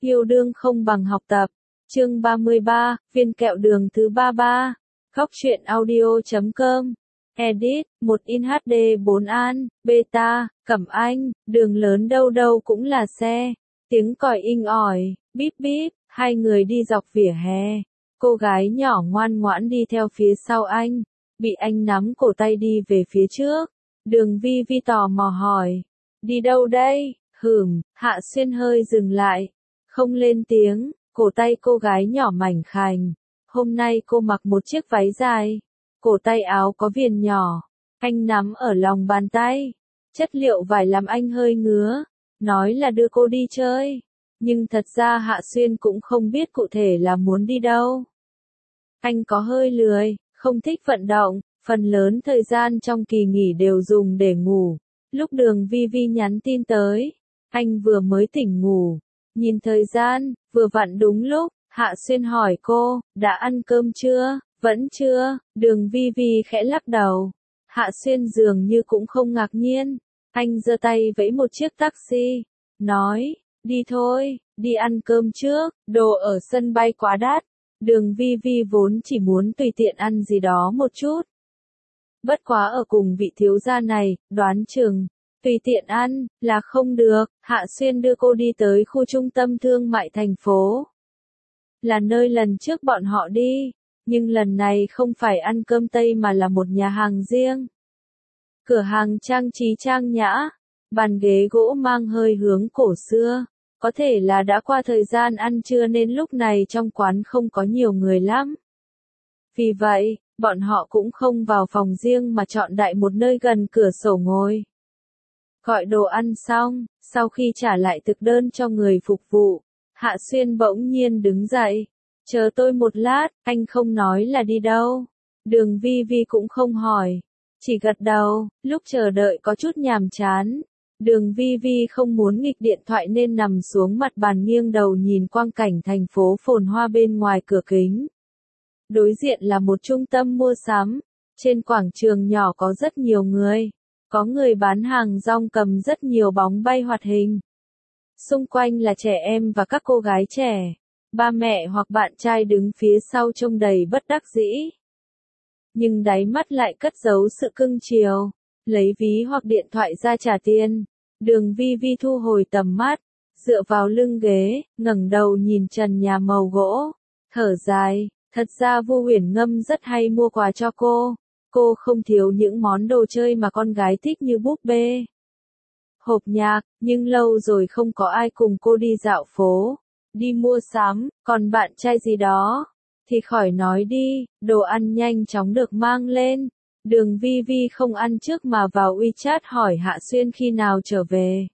Yêu đương không bằng học tập. Chương 33, viên kẹo đường thứ 33. Góc truyện audio.com. Edit, 1in HD 4 an, beta, Cẩm Anh, đường lớn đâu đâu cũng là xe. Tiếng còi inh ỏi, bíp bíp, hai người đi dọc vỉa hè. Cô gái nhỏ ngoan ngoãn đi theo phía sau anh, bị anh nắm cổ tay đi về phía trước. Đường Vi Vi tò mò hỏi, đi đâu đây? Hạ Xuyên hơi dừng lại, không lên tiếng, cổ tay cô gái nhỏ mảnh khảnh. Hôm nay cô mặc một chiếc váy dài, cổ tay áo có viền nhỏ, anh nắm ở lòng bàn tay. Chất liệu vải làm anh hơi ngứa, nói là đưa cô đi chơi, nhưng thật ra Hạ Xuyên cũng không biết cụ thể là muốn đi đâu. Anh có hơi lười, không thích vận động, phần lớn thời gian trong kỳ nghỉ đều dùng để ngủ. Lúc Đường Vi Vi nhắn tin tới, anh vừa mới tỉnh ngủ, nhìn thời gian, vừa vặn đúng lúc. Hạ Xuyên hỏi cô, đã ăn cơm chưa? Vẫn chưa. Đường Vi Vi khẽ lắc đầu. Hạ Xuyên dường như cũng không ngạc nhiên. Anh giơ tay vẫy một chiếc taxi, nói, đi thôi, đi ăn cơm trước, đồ ở sân bay quá đắt. Đường Vi Vi vốn chỉ muốn tùy tiện ăn gì đó một chút. Bất quá ở cùng vị thiếu gia này, đoán chừng, tùy tiện ăn, là không được. Hạ Xuyên đưa cô đi tới khu trung tâm thương mại thành phố. Là nơi lần trước bọn họ đi, nhưng lần này không phải ăn cơm Tây mà là một nhà hàng riêng. Cửa hàng trang trí trang nhã, bàn ghế gỗ mang hơi hướng cổ xưa, có thể là đã qua thời gian ăn trưa nên lúc này trong quán không có nhiều người lắm. Vì vậy, bọn họ cũng không vào phòng riêng mà chọn đại một nơi gần cửa sổ ngồi. Gọi đồ ăn xong, sau khi trả lại thực đơn cho người phục vụ, Hạ Xuyên bỗng nhiên đứng dậy. Chờ tôi một lát, anh không nói là đi đâu. Đường Vi Vi cũng không hỏi, chỉ gật đầu. Lúc chờ đợi có chút nhàm chán, Đường Vi Vi không muốn nghịch điện thoại nên nằm xuống mặt bàn nghiêng đầu nhìn quang cảnh thành phố phồn hoa bên ngoài cửa kính. Đối diện là một trung tâm mua sắm, trên quảng trường nhỏ có rất nhiều người, có người bán hàng rong cầm rất nhiều bóng bay hoạt hình. Xung quanh là trẻ em và các cô gái trẻ, ba mẹ hoặc bạn trai đứng phía sau trông đầy bất đắc dĩ. Nhưng đáy mắt lại cất giấu sự cưng chiều, lấy ví hoặc điện thoại ra trả tiền. Đường Vi Vi thu hồi tầm mắt, dựa vào lưng ghế, ngẩng đầu nhìn trần nhà màu gỗ, thở dài. Thật ra Vu Huyền Ngâm rất hay mua quà cho cô không thiếu những món đồ chơi mà con gái thích như búp bê, hộp nhạc, nhưng lâu rồi không có ai cùng cô đi dạo phố, đi mua sắm, còn bạn trai gì đó, thì khỏi nói đi. Đồ ăn nhanh chóng được mang lên. Đường Vi Vi không ăn trước mà vào WeChat hỏi Hạ Xuyên khi nào trở về.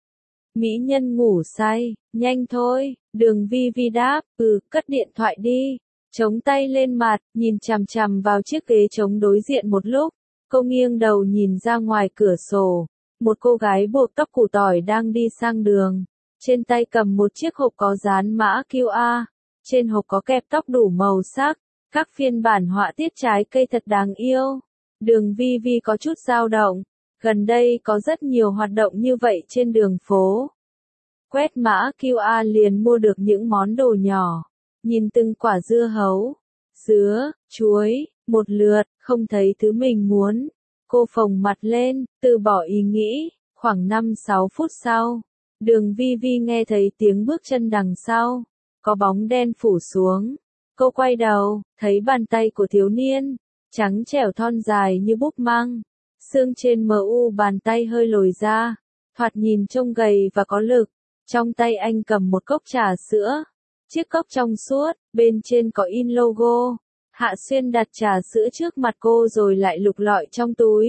Mỹ nhân ngủ say, nhanh thôi. Đường Vi Vi đáp, cất điện thoại đi. Chống tay lên mặt, nhìn chằm chằm vào chiếc ghế trống đối diện một lúc. Cô nghiêng đầu nhìn ra ngoài cửa sổ. Một cô gái buộc tóc củ tỏi đang đi sang đường. Trên tay cầm một chiếc hộp có dán mã QR. Trên hộp có kẹp tóc đủ màu sắc. Các phiên bản họa tiết trái cây thật đáng yêu. Đường Vi Vi có chút dao động. Gần đây có rất nhiều hoạt động như vậy trên đường phố. Quét mã QR liền mua được những món đồ nhỏ. Nhìn từng quả dưa hấu, dứa, chuối, một lượt, không thấy thứ mình muốn. Cô phồng mặt lên, từ bỏ ý nghĩ. Khoảng 5-6 phút sau, Đường Vi Vi nghe thấy tiếng bước chân đằng sau. Có bóng đen phủ xuống. Cô quay đầu, thấy bàn tay của thiếu niên, trắng trẻo thon dài như búp măng. Xương trên mu bàn tay hơi lồi ra, thoạt nhìn trông gầy và có lực. Trong tay anh cầm một cốc trà sữa. Chiếc cốc trong suốt, bên trên có in logo. Hạ Xuyên đặt trà sữa trước mặt cô rồi lại lục lọi trong túi.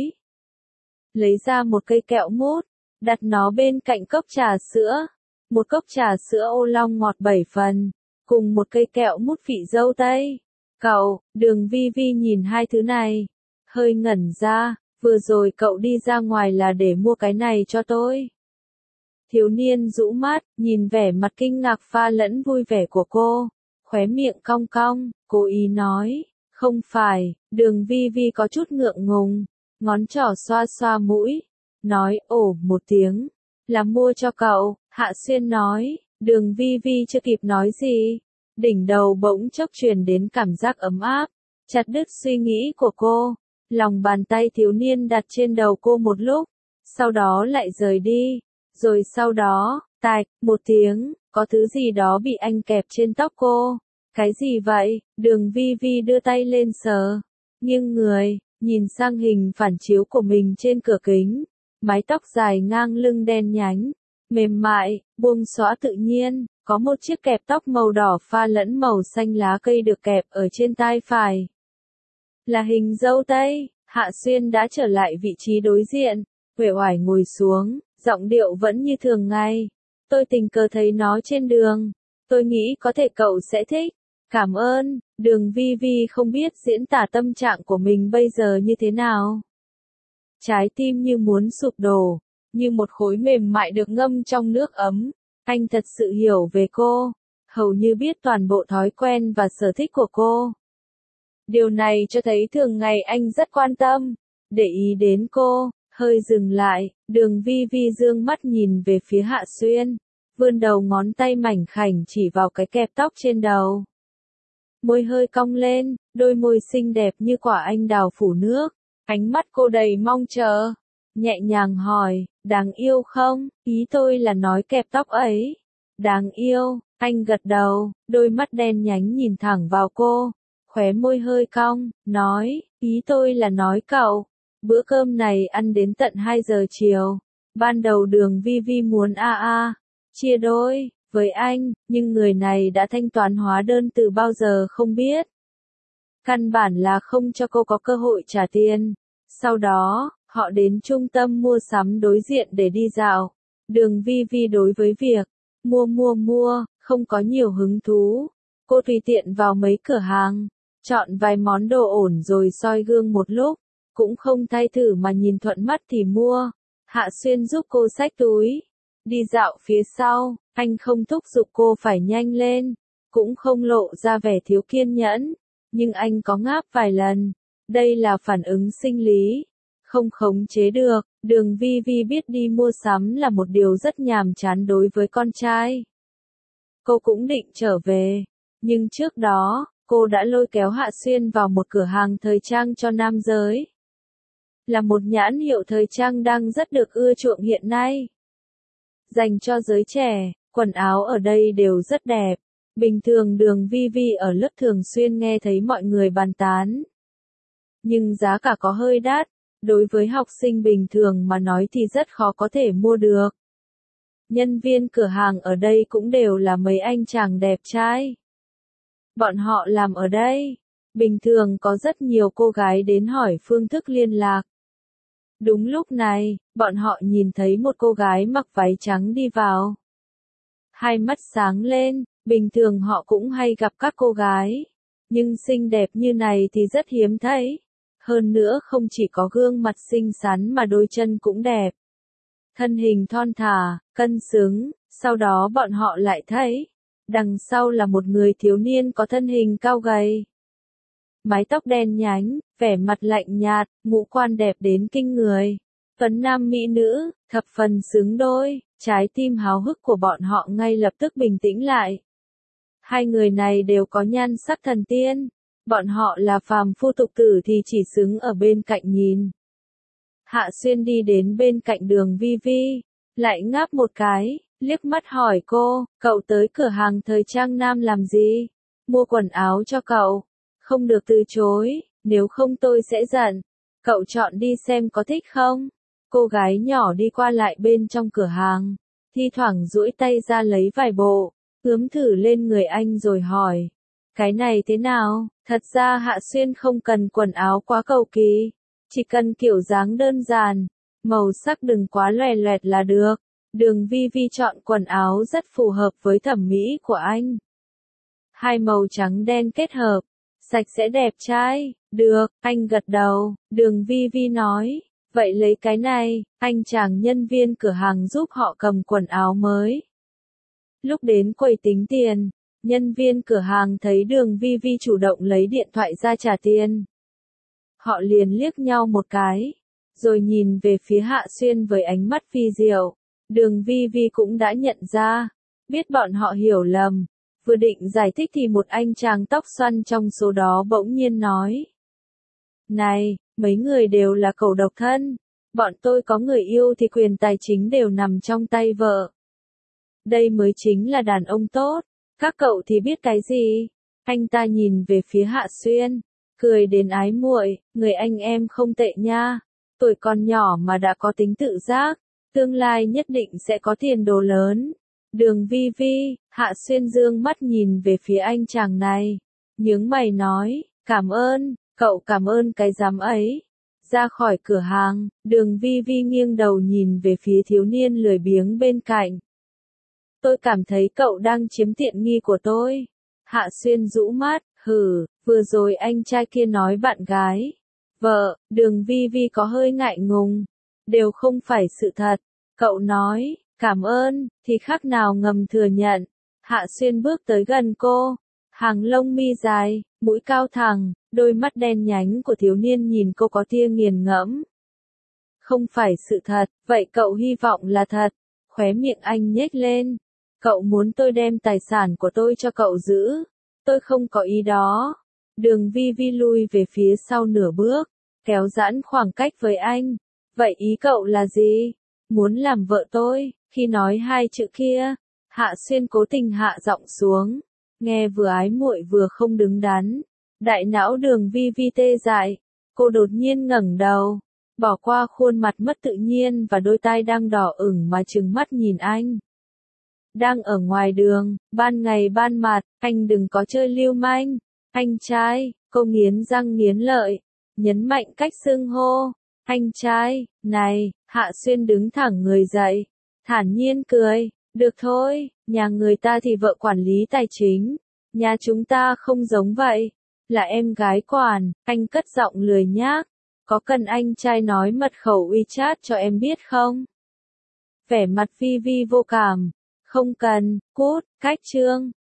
Lấy ra một cây kẹo mút, đặt nó bên cạnh cốc trà sữa. Một cốc trà sữa ô long ngọt 7 phần, cùng một cây kẹo mút vị dâu tây. Cậu, Đường Vi Vi nhìn hai thứ này, hơi ngẩn ra, vừa rồi cậu đi ra ngoài là để mua cái này cho tôi. Thiếu niên rũ mắt, nhìn vẻ mặt kinh ngạc pha lẫn vui vẻ của cô, khóe miệng cong cong, cố ý nói, không phải. Đường Vi Vi có chút ngượng ngùng, ngón trỏ xoa xoa mũi, nói ồ một tiếng, là mua cho cậu. Hạ Xuyên nói, Đường Vi Vi chưa kịp nói gì, đỉnh đầu bỗng chốc truyền đến cảm giác ấm áp, chặt đứt suy nghĩ của cô. Lòng bàn tay thiếu niên đặt trên đầu cô một lúc, sau đó lại rời đi, rồi sau đó, tạch, một tiếng, có thứ gì đó bị anh kẹp trên tóc cô. Cái gì vậy? Đường Vi Vi đưa tay lên sờ, nghiêng người, nhìn sang hình phản chiếu của mình trên cửa kính. Mái tóc dài ngang lưng đen nhánh, mềm mại, buông xõa tự nhiên, có một chiếc kẹp tóc màu đỏ pha lẫn màu xanh lá cây được kẹp ở trên tai phải. Là hình dâu tây. Hạ Xuyên đã trở lại vị trí đối diện, uể oải ngồi xuống, giọng điệu vẫn như thường ngày. Tôi tình cờ thấy nó trên đường, tôi nghĩ có thể cậu sẽ thích. Cảm ơn. Đường Vi Vi không biết diễn tả tâm trạng của mình bây giờ như thế nào. Trái tim như muốn sụp đổ, như một khối mềm mại được ngâm trong nước ấm. Anh thật sự hiểu về cô, hầu như biết toàn bộ thói quen và sở thích của cô. Điều này cho thấy thường ngày anh rất quan tâm, để ý đến cô. Hơi dừng lại, Đường Vi Vi dương mắt nhìn về phía Hạ Xuyên, vươn đầu ngón tay mảnh khảnh chỉ vào cái kẹp tóc trên đầu. Môi hơi cong lên, đôi môi xinh đẹp như quả anh đào phủ nước, ánh mắt cô đầy mong chờ, nhẹ nhàng hỏi, đáng yêu không? Ý tôi là nói kẹp tóc ấy. Đáng yêu, anh gật đầu, đôi mắt đen nhánh nhìn thẳng vào cô, khóe môi hơi cong, nói, ý tôi là nói cậu. Bữa cơm này ăn đến tận 2 giờ chiều. Ban đầu Đường Vi Vi muốn chia đôi với anh, nhưng người này đã thanh toán hóa đơn từ bao giờ không biết. Căn bản là không cho cô có cơ hội trả tiền. Sau đó, họ đến trung tâm mua sắm đối diện để đi dạo. Đường Vi Vi đối với việc mua, không có nhiều hứng thú. Cô tùy tiện vào mấy cửa hàng, chọn vài món đồ ổn rồi soi gương một lúc. Cũng không thay thử mà nhìn thuận mắt thì mua. Hạ Xuyên giúp cô xách túi. Đi dạo phía sau, anh không thúc giục cô phải nhanh lên, cũng không lộ ra vẻ thiếu kiên nhẫn, nhưng anh có ngáp vài lần. Đây là phản ứng sinh lý, không khống chế được. Đường Vi Vi biết đi mua sắm là một điều rất nhàm chán đối với con trai. Cô cũng định trở về, nhưng trước đó, cô đã lôi kéo Hạ Xuyên vào một cửa hàng thời trang cho nam giới. Là một nhãn hiệu thời trang đang rất được ưa chuộng hiện nay. Dành cho giới trẻ, quần áo ở đây đều rất đẹp. Bình thường Đường Vi Vi ở lớp thường xuyên nghe thấy mọi người bàn tán. Nhưng giá cả có hơi đắt, đối với học sinh bình thường mà nói thì rất khó có thể mua được. Nhân viên cửa hàng ở đây cũng đều là mấy anh chàng đẹp trai. Bọn họ làm ở đây. Bình thường có rất nhiều cô gái đến hỏi phương thức liên lạc. Đúng lúc này, bọn họ nhìn thấy một cô gái mặc váy trắng đi vào. Hai mắt sáng lên, bình thường họ cũng hay gặp các cô gái. Nhưng xinh đẹp như này thì rất hiếm thấy. Hơn nữa không chỉ có gương mặt xinh xắn mà đôi chân cũng đẹp. Thân hình thon thả, cân xứng, sau đó bọn họ lại thấy. Đằng sau là một người thiếu niên có thân hình cao gầy. Mái tóc đen nhánh, vẻ mặt lạnh nhạt, ngũ quan đẹp đến kinh người. Tuấn nam mỹ nữ, thập phần xứng đôi, trái tim háo hức của bọn họ ngay lập tức bình tĩnh lại. Hai người này đều có nhan sắc thần tiên. Bọn họ là phàm phu tục tử thì chỉ xứng ở bên cạnh nhìn. Hạ Xuyên đi đến bên cạnh Đường Vi Vi, lại ngáp một cái, liếc mắt hỏi cô, cậu tới cửa hàng thời trang nam làm gì? Mua quần áo cho cậu. Không được từ chối, nếu không tôi sẽ giận. Cậu chọn đi xem có thích không? Cô gái nhỏ đi qua lại bên trong cửa hàng, thi thoảng duỗi tay ra lấy vài bộ, ướm thử lên người anh rồi hỏi. Cái này thế nào? Thật ra Hạ Xuyên không cần quần áo quá cầu kỳ, chỉ cần kiểu dáng đơn giản, màu sắc đừng quá loè loẹt là được. Đường Vi Vi chọn quần áo rất phù hợp với thẩm mỹ của anh. Hai màu trắng đen kết hợp, sạch sẽ đẹp trai. Được, anh gật đầu. Đường Vi Vi nói, vậy lấy cái này. Anh chàng nhân viên cửa hàng giúp họ cầm quần áo mới. Lúc đến quầy tính tiền, nhân viên cửa hàng thấy Đường Vi Vi chủ động lấy điện thoại ra trả tiền. Họ liền liếc nhau một cái, rồi nhìn về phía Hạ Xuyên với ánh mắt vi diệu. Đường Vi Vi cũng đã nhận ra, biết bọn họ hiểu lầm. Vừa định giải thích thì một anh chàng tóc xoăn trong số đó bỗng nhiên nói. Này, mấy người đều là cẩu độc thân. Bọn tôi có người yêu thì quyền tài chính đều nằm trong tay vợ. Đây mới chính là đàn ông tốt. Các cậu thì biết cái gì? Anh ta nhìn về phía Hạ Xuyên, cười đến ái muội, người anh em không tệ nha. Tuổi còn nhỏ mà đã có tính tự giác, tương lai nhất định sẽ có tiền đồ lớn. Đường Vi Vi, Hạ Xuyên dương mắt nhìn về phía anh chàng này, nhướng mày nói, cảm ơn, cậu cảm ơn cái dám ấy. Ra khỏi cửa hàng, Đường Vi Vi nghiêng đầu nhìn về phía thiếu niên lười biếng bên cạnh. Tôi cảm thấy cậu đang chiếm tiện nghi của tôi. Hạ Xuyên rũ mắt, hừ, vừa rồi anh trai kia nói bạn gái. Vợ, Đường Vi Vi có hơi ngại ngùng. Đều không phải sự thật. Cậu nói, cảm ơn, thì khác nào ngầm thừa nhận. Hạ Xuyên bước tới gần cô. Hàng lông mi dài, mũi cao thẳng, đôi mắt đen nhánh của thiếu niên nhìn cô có tia nghiền ngẫm. Không phải sự thật, vậy cậu hy vọng là thật. Khóe miệng anh nhếch lên. Cậu muốn tôi đem tài sản của tôi cho cậu giữ. Tôi không có ý đó. Đường Vi Vi lui về phía sau nửa bước, kéo giãn khoảng cách với anh. Vậy ý cậu là gì? Muốn làm vợ tôi? Khi nói hai chữ kia, Hạ Xuyên cố tình hạ giọng xuống, nghe vừa ái muội vừa không đứng đắn. Đại não Đường Vi Vi tê dại, cô đột nhiên ngẩng đầu, bỏ qua khuôn mặt mất tự nhiên và đôi tai đang đỏ ửng mà trừng mắt nhìn anh. Đang ở ngoài đường, ban ngày ban mặt, anh đừng có chơi lưu manh. Anh trai, cô nghiến răng nghiến lợi, nhấn mạnh cách xưng hô. Anh trai, này, Hạ Xuyên đứng thẳng người dậy, thản nhiên cười, được thôi, nhà người ta thì vợ quản lý tài chính, nhà chúng ta không giống vậy, là em gái quản, anh cất giọng lười nhác, có cần anh trai nói mật khẩu WeChat cho em biết không? Vẻ mặt Vi Vi vô cảm, không cần, cút, cách chương.